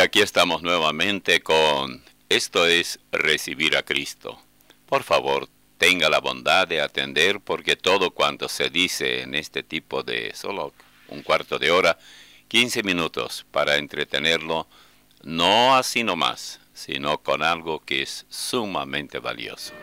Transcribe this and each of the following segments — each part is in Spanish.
aquí estamos nuevamente con Esto es Recibir a Cristo. Por favor, tenga la bondad de atender porque todo cuanto se dice en este tipo de solo un cuarto de hora, 15 minutos para entretenerlo, no así nomás, sino con algo que es sumamente valioso.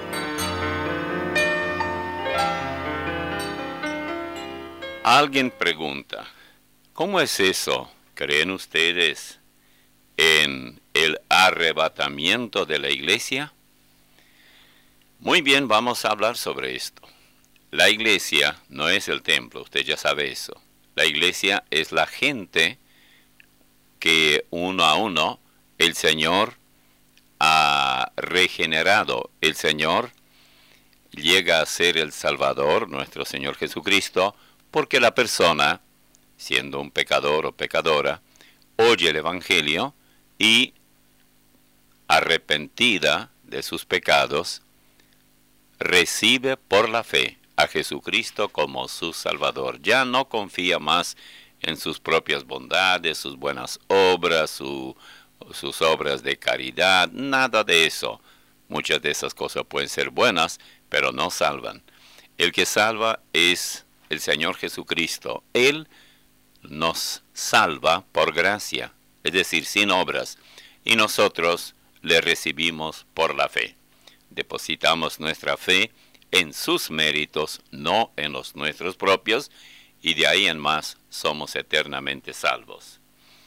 Alguien pregunta, ¿cómo es eso? ¿Creen ustedes en el arrebatamiento de la iglesia? Muy bien, vamos a hablar sobre esto. La iglesia no es el templo, usted ya sabe eso. La iglesia es la gente que uno a uno el Señor ha regenerado. El Señor llega a ser el Salvador, nuestro Señor Jesucristo, porque la persona, siendo un pecador o pecadora, oye el Evangelio y, arrepentida de sus pecados, recibe por la fe a Jesucristo como su Salvador. Ya no confía más en sus propias bondades, sus buenas obras, sus obras de caridad, nada de eso. Muchas de esas cosas pueden ser buenas, pero no salvan. El que salva es el Señor Jesucristo. Él nos salva por gracia, es decir, sin obras, y nosotros le recibimos por la fe. Depositamos nuestra fe en sus méritos, no en los nuestros propios, y de ahí en más somos eternamente salvos.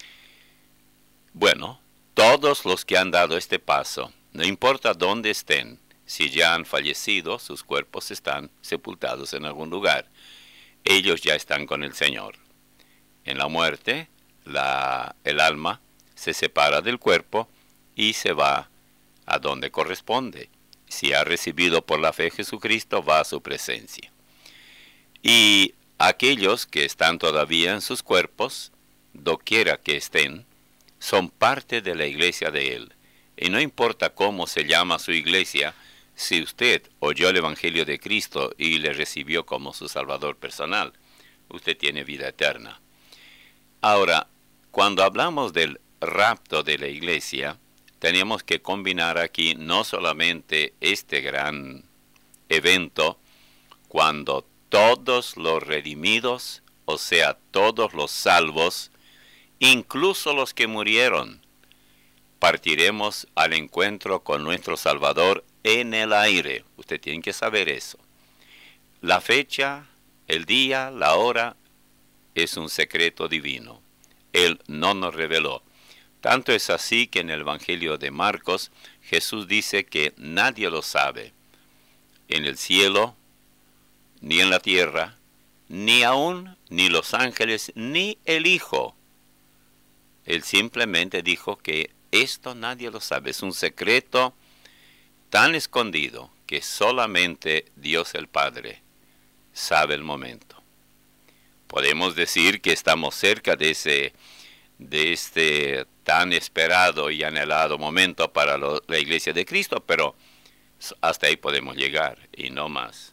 Bueno, todos los que han dado este paso, no importa dónde estén, si ya han fallecido, sus cuerpos están sepultados en algún lugar. Ellos ya están con el Señor. En la muerte, el alma se separa del cuerpo y se va a donde corresponde. Si ha recibido por la fe Jesucristo, va a su presencia. Y aquellos que están todavía en sus cuerpos, doquiera que estén, son parte de la iglesia de Él. Y no importa cómo se llama su iglesia, si usted oyó el Evangelio de Cristo y le recibió como su Salvador personal, usted tiene vida eterna. Ahora, cuando hablamos del rapto de la iglesia, tenemos que combinar aquí no solamente este gran evento, cuando todos los redimidos, o sea, todos los salvos, incluso los que murieron, partiremos al encuentro con nuestro Salvador en el aire. Usted tiene que saber eso. La fecha, el día, la hora, es un secreto divino. Él no nos reveló. Tanto es así que en el Evangelio de Marcos, Jesús dice que nadie lo sabe. En el cielo, ni en la tierra, ni aún, ni los ángeles, ni el Hijo. Él simplemente dijo que esto nadie lo sabe. Es un secreto tan escondido que solamente Dios el Padre sabe el momento. Podemos decir que estamos cerca de este tan esperado y anhelado momento para la iglesia de Cristo, pero hasta ahí podemos llegar y no más.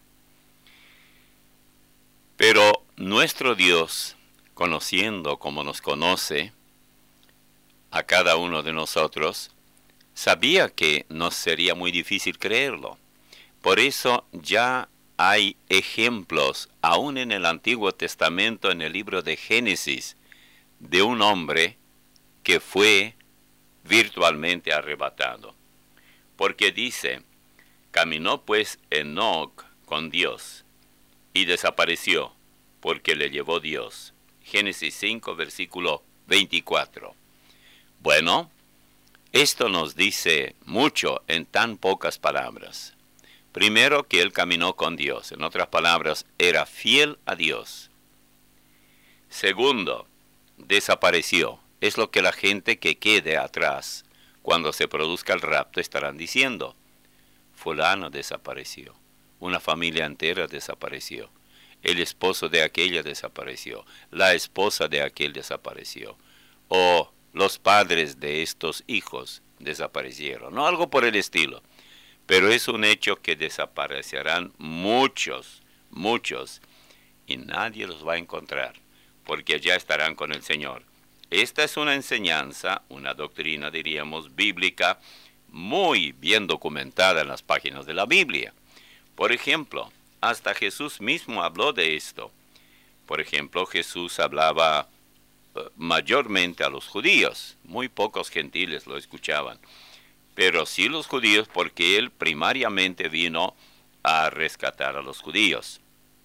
Pero nuestro Dios, conociendo como nos conoce a cada uno de nosotros, sabía que nos sería muy difícil creerlo. Por eso ya hay ejemplos, aún en el Antiguo Testamento, en el libro de Génesis, de un hombre que fue virtualmente arrebatado. Porque dice, caminó pues Enoc con Dios y desapareció, porque le llevó Dios. Génesis 5, versículo 24. Bueno, esto nos dice mucho en tan pocas palabras. Primero, que él caminó con Dios. En otras palabras, era fiel a Dios. Segundo, desapareció. Es lo que la gente que quede atrás cuando se produzca el rapto estarán diciendo. Fulano desapareció. Una familia entera desapareció. El esposo de aquella desapareció. La esposa de aquel desapareció. O los padres de estos hijos desaparecieron. No algo por el estilo. Pero es un hecho que desaparecerán muchos, y nadie los va a encontrar, porque ya estarán con el Señor. Esta es una enseñanza, una doctrina, diríamos, bíblica, muy bien documentada en las páginas de la Biblia. Por ejemplo, hasta Jesús mismo habló de esto. Por ejemplo, Jesús hablaba mayormente a los judíos. Muy pocos gentiles lo escuchaban. Pero sí los judíos, porque él primariamente vino a rescatar a los judíos.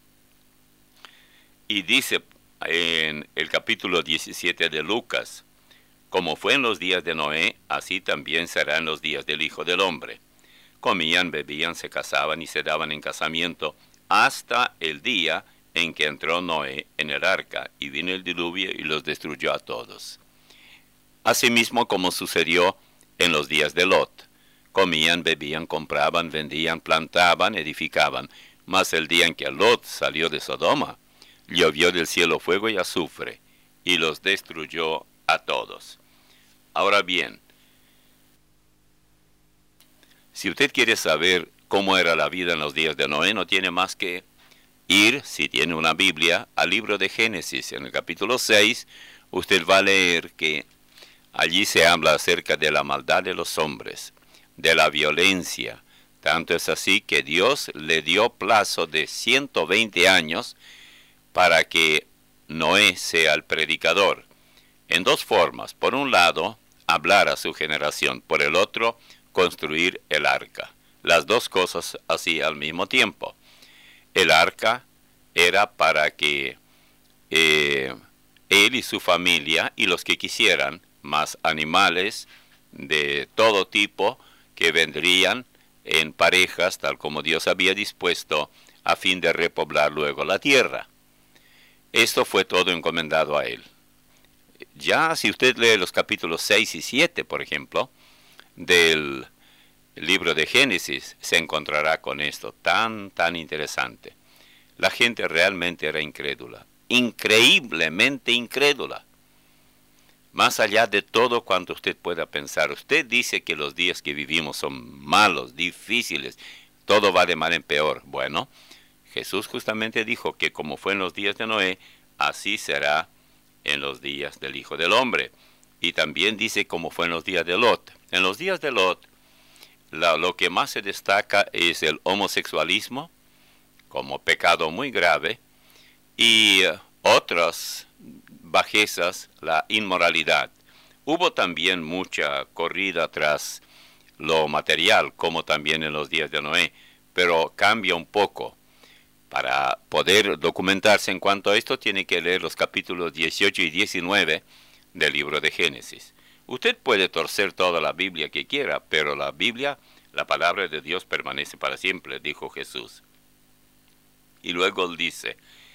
Y dice en el capítulo 17 de Lucas: como fue en los días de Noé, así también será en los días del Hijo del Hombre. Comían, bebían, se casaban y se daban en casamiento hasta el día en que entró Noé en el arca, y vino el diluvio y los destruyó a todos. Asimismo, como sucedió en los días de Lot: comían, bebían, compraban, vendían, plantaban, edificaban. Mas el día en que Lot salió de Sodoma, llovió del cielo fuego y azufre, y los destruyó a todos. Ahora bien, si usted quiere saber cómo era la vida en los días de Noé, no tiene más que ir, si tiene una Biblia, al libro de Génesis. En el capítulo 6, usted va a leer que allí se habla acerca de la maldad de los hombres, de la violencia. Tanto es así que Dios le dio plazo de 120 años para que Noé sea el predicador. En dos formas: por un lado, hablar a su generación; por el otro, construir el arca. Las dos cosas así al mismo tiempo. El arca era para que él y su familia y los que quisieran, más animales de todo tipo que vendrían en parejas, tal como Dios había dispuesto, a fin de repoblar luego la tierra. Esto fue todo encomendado a él. Ya si usted lee los capítulos 6 y 7, por ejemplo, del libro de Génesis, se encontrará con esto tan interesante. La gente realmente era incrédula, increíblemente incrédula. Más allá de todo cuanto usted pueda pensar. Usted dice que los días que vivimos son malos, difíciles, todo va de mal en peor. Bueno, Jesús justamente dijo que como fue en los días de Noé, así será en los días del Hijo del Hombre. Y también dice como fue en los días de Lot. En los días de Lot, lo que más se destaca es el homosexualismo como pecado muy grave, y otras bajezas, la inmoralidad. Hubo también mucha corrida tras lo material, como también en los días de Noé, pero cambia un poco. Para poder documentarse en cuanto a esto, tiene que leer los capítulos 18 y 19 del libro de Génesis. Usted puede torcer toda la Biblia que quiera, pero la Biblia, la palabra de Dios, permanece para siempre, dijo Jesús. Y luego él dice: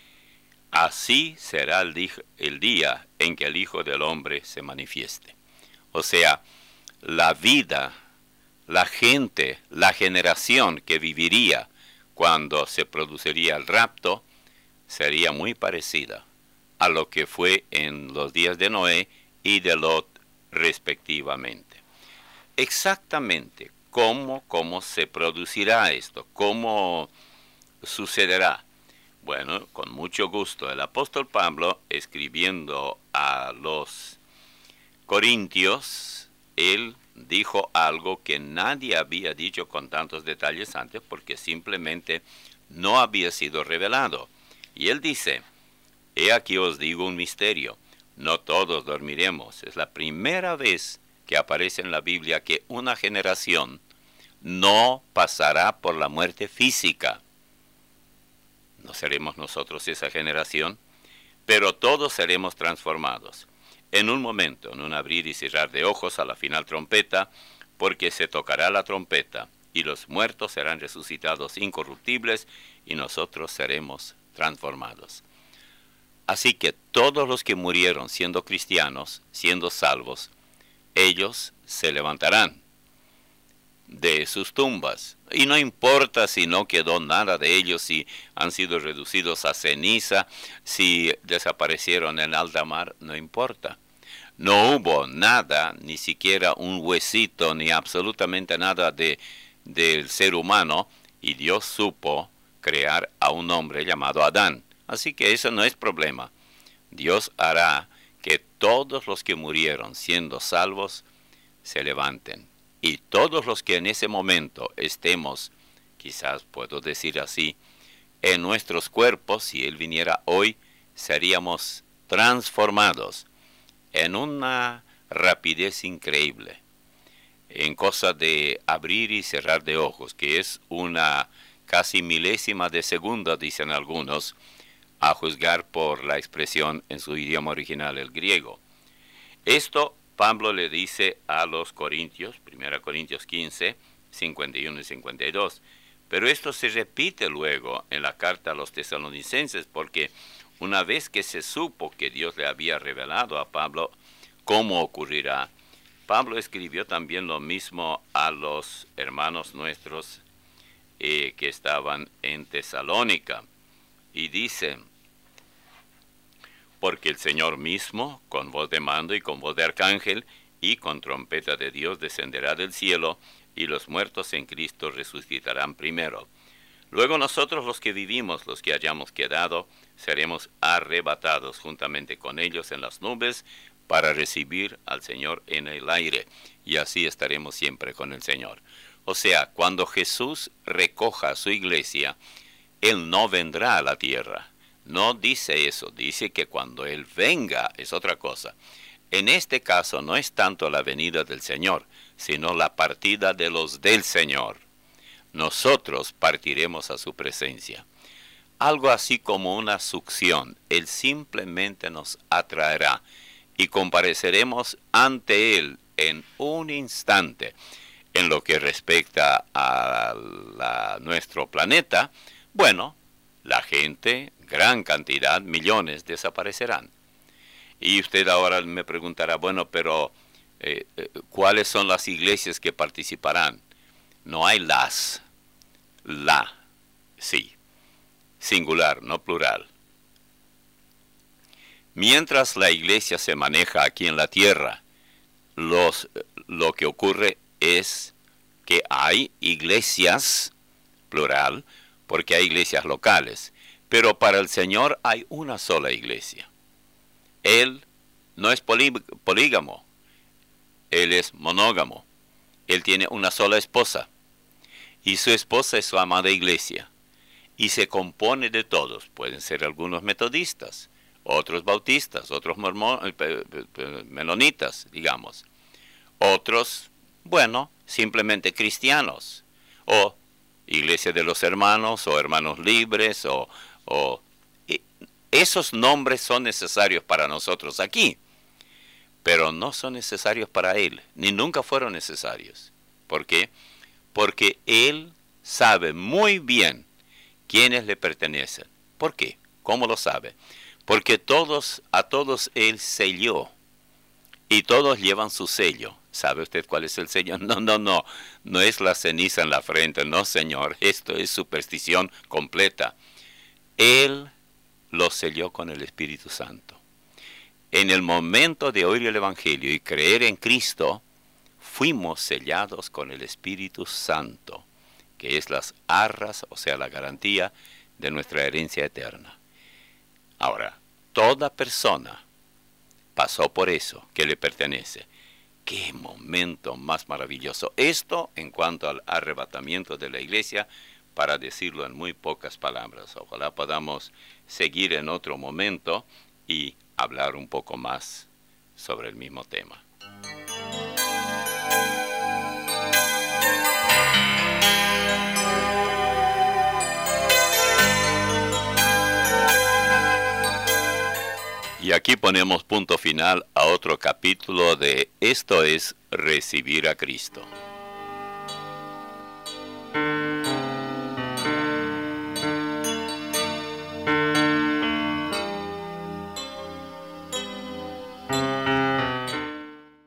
así será el día en que el Hijo del Hombre se manifieste. O sea, la vida, la gente, la generación que viviría cuando se produciría el rapto, sería muy parecida a lo que fue en los días de Noé y de Lot respectivamente. Exactamente cómo se producirá esto, cómo sucederá. Bueno, con mucho gusto, el apóstol Pablo, escribiendo a los Corintios, él dijo algo que nadie había dicho con tantos detalles antes, porque simplemente no había sido revelado. Y él dice: he aquí os digo un misterio, no todos dormiremos. Es la primera vez que aparece en la Biblia que una generación no pasará por la muerte física. No seremos nosotros esa generación, pero todos seremos transformados. En un momento, en un abrir y cerrar de ojos, a la final trompeta, porque se tocará la trompeta, y los muertos serán resucitados incorruptibles, y nosotros seremos transformados. Así que todos los que murieron siendo cristianos, siendo salvos, ellos se levantarán de sus tumbas. Y no importa si no quedó nada de ellos, si han sido reducidos a ceniza, si desaparecieron en alta mar, no importa. No hubo nada, ni siquiera un huesito, ni absolutamente nada del ser humano, y Dios supo crear a un hombre llamado Adán. Así que eso no es problema. Dios hará que todos los que murieron siendo salvos se levanten. Y todos los que en ese momento estemos, quizás puedo decir así, en nuestros cuerpos, si Él viniera hoy, seríamos transformados en una rapidez increíble, en cosa de abrir y cerrar de ojos, que es una casi milésima de segundo, dicen algunos, a juzgar por la expresión en su idioma original, el griego. Esto Pablo le dice a los Corintios, 1 Corintios 15, 51 y 52. Pero esto se repite luego en la carta a los tesalonicenses, porque una vez que se supo que Dios le había revelado a Pablo cómo ocurrirá, Pablo escribió también lo mismo a los hermanos nuestros que estaban en Tesalónica. Y dice: porque el Señor mismo, con voz de mando y con voz de arcángel, y con trompeta de Dios descenderá del cielo, y los muertos en Cristo resucitarán primero. Luego nosotros los que vivimos, los que hayamos quedado, seremos arrebatados juntamente con ellos en las nubes, para recibir al Señor en el aire, y así estaremos siempre con el Señor. O sea, cuando Jesús recoja a su iglesia, Él no vendrá a la tierra. No dice eso, dice que cuando Él venga es otra cosa. En este caso no es tanto la venida del Señor, sino la partida de los del Señor. Nosotros partiremos a su presencia. Algo así como una succión. Él simplemente nos atraerá y compareceremos ante Él en un instante. En lo que respecta a nuestro planeta, bueno, la gente, gran cantidad, millones, desaparecerán. Y usted ahora me preguntará, bueno, pero ¿cuáles son las iglesias que participarán? No hay las. La, sí. Singular, no plural. Mientras la iglesia se maneja aquí en la tierra, lo que ocurre es que hay iglesias, plural, porque hay iglesias locales, pero para el Señor hay una sola iglesia. Él no es polígamo, Él es monógamo. Él tiene una sola esposa, y su esposa es su amada iglesia, y se compone de todos. Pueden ser algunos metodistas, otros bautistas, otros menonitas, digamos. Otros, bueno, simplemente cristianos, o iglesia de los hermanos, o hermanos libres, esos nombres son necesarios para nosotros aquí, pero no son necesarios para Él, ni nunca fueron necesarios. ¿Por qué? Porque Él sabe muy bien quiénes le pertenecen. ¿Por qué? ¿Cómo lo sabe? Porque a todos Él selló, y todos llevan su sello. ¿Sabe usted cuál es el sello? No es la ceniza en la frente, no, señor. Esto es superstición completa. Él lo selló con el Espíritu Santo. En el momento de oír el Evangelio y creer en Cristo, fuimos sellados con el Espíritu Santo, que es las arras, o sea, la garantía de nuestra herencia eterna. Ahora, toda persona pasó por eso que le pertenece. ¡Qué momento más maravilloso! Esto en cuanto al arrebatamiento de la iglesia, para decirlo en muy pocas palabras. Ojalá podamos seguir en otro momento y hablar un poco más sobre el mismo tema. Y aquí ponemos punto final a otro capítulo de Esto es Recibir a Cristo.